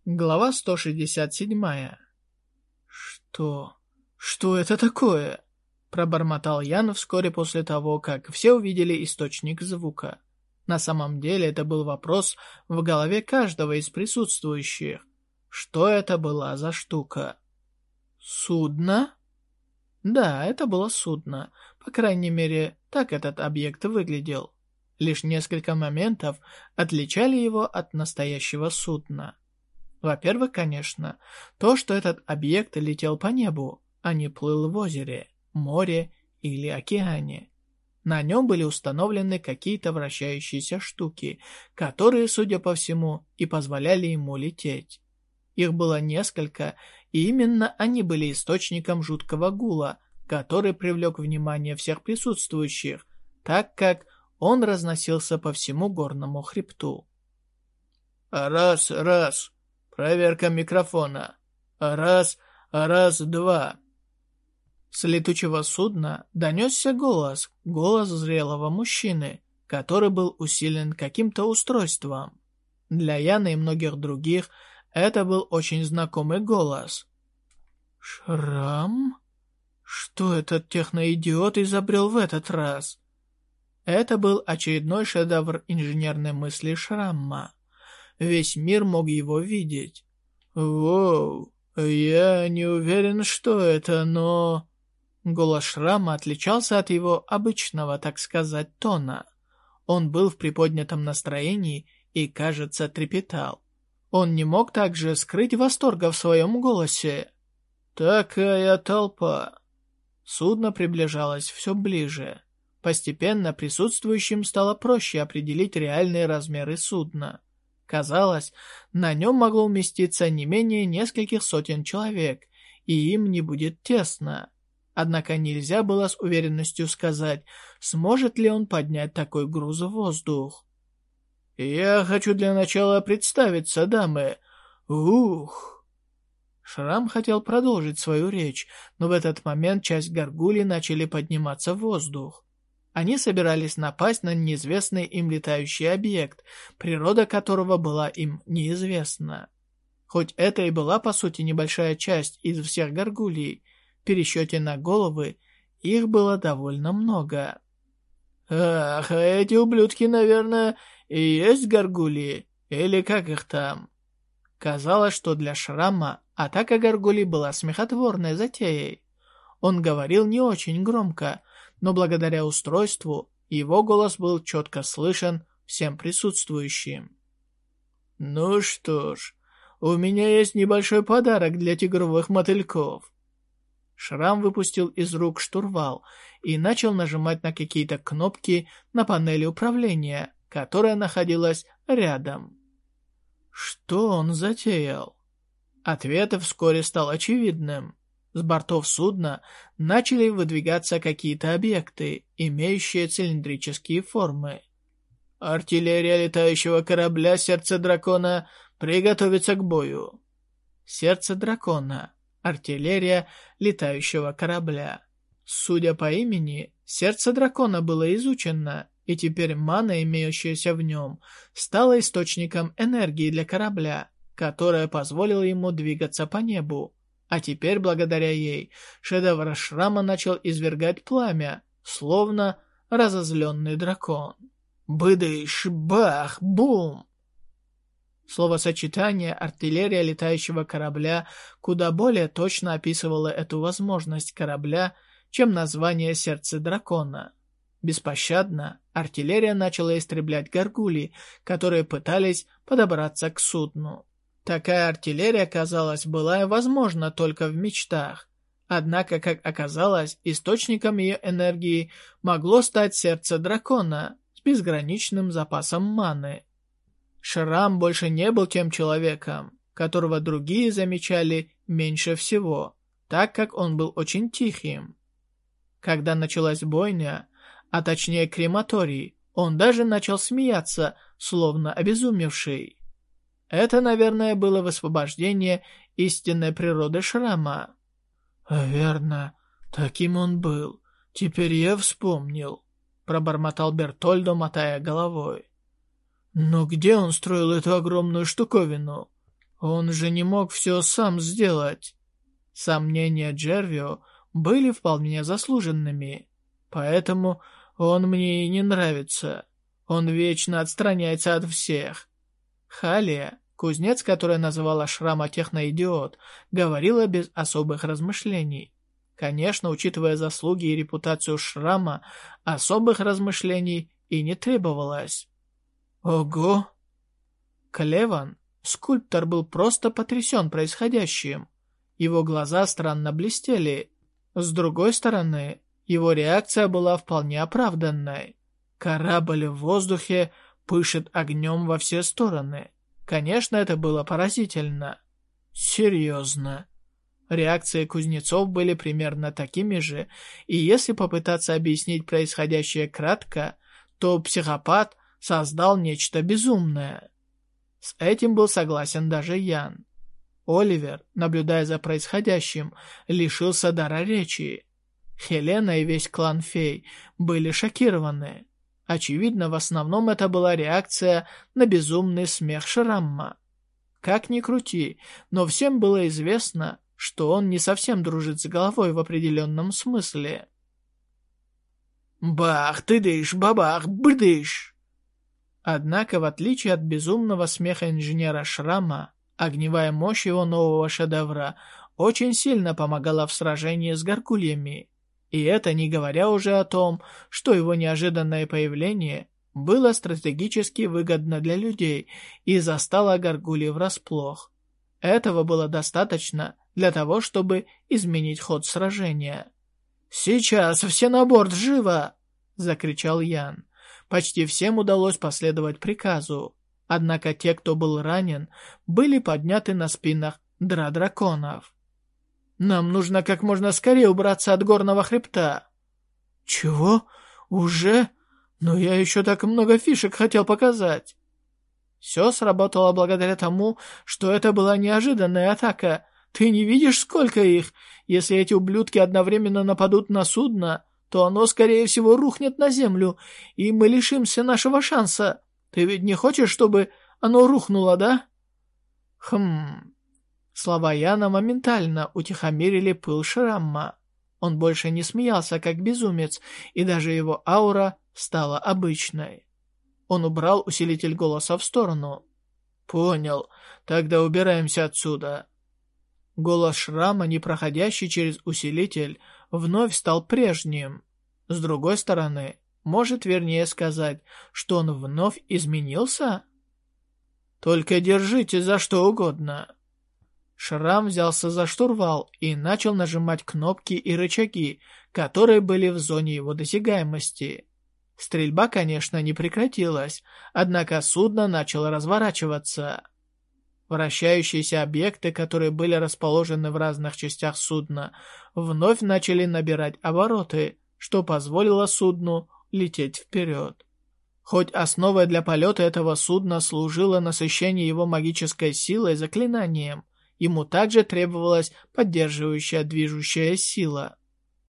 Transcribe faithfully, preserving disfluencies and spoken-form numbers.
Глава сто шестьдесят семь. «Что? Что это такое?» Пробормотал Ян вскоре после того, как все увидели источник звука. На самом деле это был вопрос в голове каждого из присутствующих. Что это была за штука? Судно? Да, это было судно. По крайней мере, так этот объект выглядел. Лишь несколько моментов отличали его от настоящего судна. Во-первых, конечно, то, что этот объект летел по небу, а не плыл в озере, море или океане. На нем были установлены какие-то вращающиеся штуки, которые, судя по всему, и позволяли ему лететь. Их было несколько, и именно они были источником жуткого гула, который привлек внимание всех присутствующих, так как он разносился по всему горному хребту. «Раз, раз! Проверка микрофона! Раз, раз, два!» С летучего судна донесся голос, голос зрелого мужчины, который был усилен каким-то устройством. Для Яна и многих других это был очень знакомый голос. «Шрам? Что этот техноидиот изобрел в этот раз?» Это был очередной шедевр инженерной мысли Шрамма. Весь мир мог его видеть. «Воу, я не уверен, что это, но...» Голос Шрамма отличался от его обычного, так сказать, тона. Он был в приподнятом настроении и, кажется, трепетал. Он не мог также скрыть восторга в своем голосе. «Такая толпа!» Судно приближалось все ближе. Постепенно присутствующим стало проще определить реальные размеры судна. Казалось, на нем могло уместиться не менее нескольких сотен человек, и им не будет тесно. Однако нельзя было с уверенностью сказать, сможет ли он поднять такой груз в воздух. «Я хочу для начала представиться, дамы. Ух!» Шрам хотел продолжить свою речь, но в этот момент часть горгулей начали подниматься в воздух. Они собирались напасть на неизвестный им летающий объект, природа которого была им неизвестна. Хоть это и была, по сути, небольшая часть из всех горгулей, в пересчете на головы их было довольно много. «Ах, а эти ублюдки, наверное, и есть горгулии, или как их там?» Казалось, что для Шрама атака горгулей была смехотворной затеей. Он говорил не очень громко, но благодаря устройству его голос был четко слышен всем присутствующим. «Ну что ж, у меня есть небольшой подарок для тигровых мотыльков». Шрам выпустил из рук штурвал и начал нажимать на какие-то кнопки на панели управления, которая находилась рядом. Что он затеял? Ответ вскоре стал очевидным. С бортов судна начали выдвигаться какие-то объекты, имеющие цилиндрические формы. «Артиллерия летающего корабля «Сердце дракона» приготовится к бою». «Сердце дракона». Артиллерия летающего корабля. Судя по имени, сердце дракона было изучено, и теперь мана, имеющаяся в нем, стала источником энергии для корабля, которая позволила ему двигаться по небу. А теперь, благодаря ей, шедевр Шрама начал извергать пламя, словно разозленный дракон. Быдыш, бах, бум! Словосочетание «артиллерия летающего корабля» куда более точно описывало эту возможность корабля, чем название «Сердце дракона». Беспощадно артиллерия начала истреблять горгулей, которые пытались подобраться к судну. Такая артиллерия, казалось, была возможна только в мечтах. Однако, как оказалось, источником ее энергии могло стать сердце дракона с безграничным запасом маны. Шрам больше не был тем человеком, которого другие замечали меньше всего, так как он был очень тихим. Когда началась бойня, а точнее крематорий, он даже начал смеяться, словно обезумевший. Это, наверное, было высвобождение истинной природы Шрама. «Верно, таким он был. Теперь я вспомнил», — пробормотал Бертольдо, мотая головой. «Но где он строил эту огромную штуковину? Он же не мог все сам сделать. Сомнения Джервио были вполне заслуженными, поэтому он мне и не нравится. Он вечно отстраняется от всех. Халия, кузнец, которая называла Шрама техноидиот, говорила без особых размышлений. Конечно, учитывая заслуги и репутацию Шрама, особых размышлений и не требовалось. Ого! Клеван, скульптор, был просто потрясен происходящим. Его глаза странно блестели. С другой стороны, его реакция была вполне оправданной. Корабль в воздухе пышет огнем во все стороны. Конечно, это было поразительно. Серьезно. Реакции кузнецов были примерно такими же, и если попытаться объяснить происходящее кратко, то психопат создал нечто безумное. С этим был согласен даже Ян. Оливер, наблюдая за происходящим, лишился дара речи. Хелена и весь клан фей были шокированы. Очевидно, в основном это была реакция на безумный смех Шрамма. Как ни крути, но всем было известно, что он не совсем дружит с головой в определенном смысле. Бах, тыдыш, бабах, бдыш! Однако, в отличие от безумного смеха инженера Шрамма, огневая мощь его нового шедевра очень сильно помогала в сражении с горгульями. И это не говоря уже о том, что его неожиданное появление было стратегически выгодно для людей и застало горгульи врасплох. Этого было достаточно для того, чтобы изменить ход сражения. «Сейчас все на борт, живо!» — закричал Ян. Почти всем удалось последовать приказу. Однако те, кто был ранен, были подняты на спинах дра-драконов. «Нам нужно как можно скорее убраться от горного хребта». «Чего? Уже? Но я еще так много фишек хотел показать». Все сработало благодаря тому, что это была неожиданная атака. Ты не видишь, сколько их? Если эти ублюдки одновременно нападут на судно, то оно, скорее всего, рухнет на землю, и мы лишимся нашего шанса. Ты ведь не хочешь, чтобы оно рухнуло, да? Хм... Слова Яна моментально утихомирили пыл Шрамма. Он больше не смеялся, как безумец, и даже его аура стала обычной. Он убрал усилитель голоса в сторону. «Понял. Тогда убираемся отсюда». Голос Шрама, не проходящий через усилитель, вновь стал прежним. С другой стороны, может вернее сказать, что он вновь изменился? «Только держите за что угодно». Шрам взялся за штурвал и начал нажимать кнопки и рычаги, которые были в зоне его досягаемости. Стрельба, конечно, не прекратилась, однако судно начало разворачиваться. Вращающиеся объекты, которые были расположены в разных частях судна, вновь начали набирать обороты, что позволило судну лететь вперед. Хоть основой для полета этого судна служило насыщение его магической силой заклинанием, ему также требовалась поддерживающая движущая сила.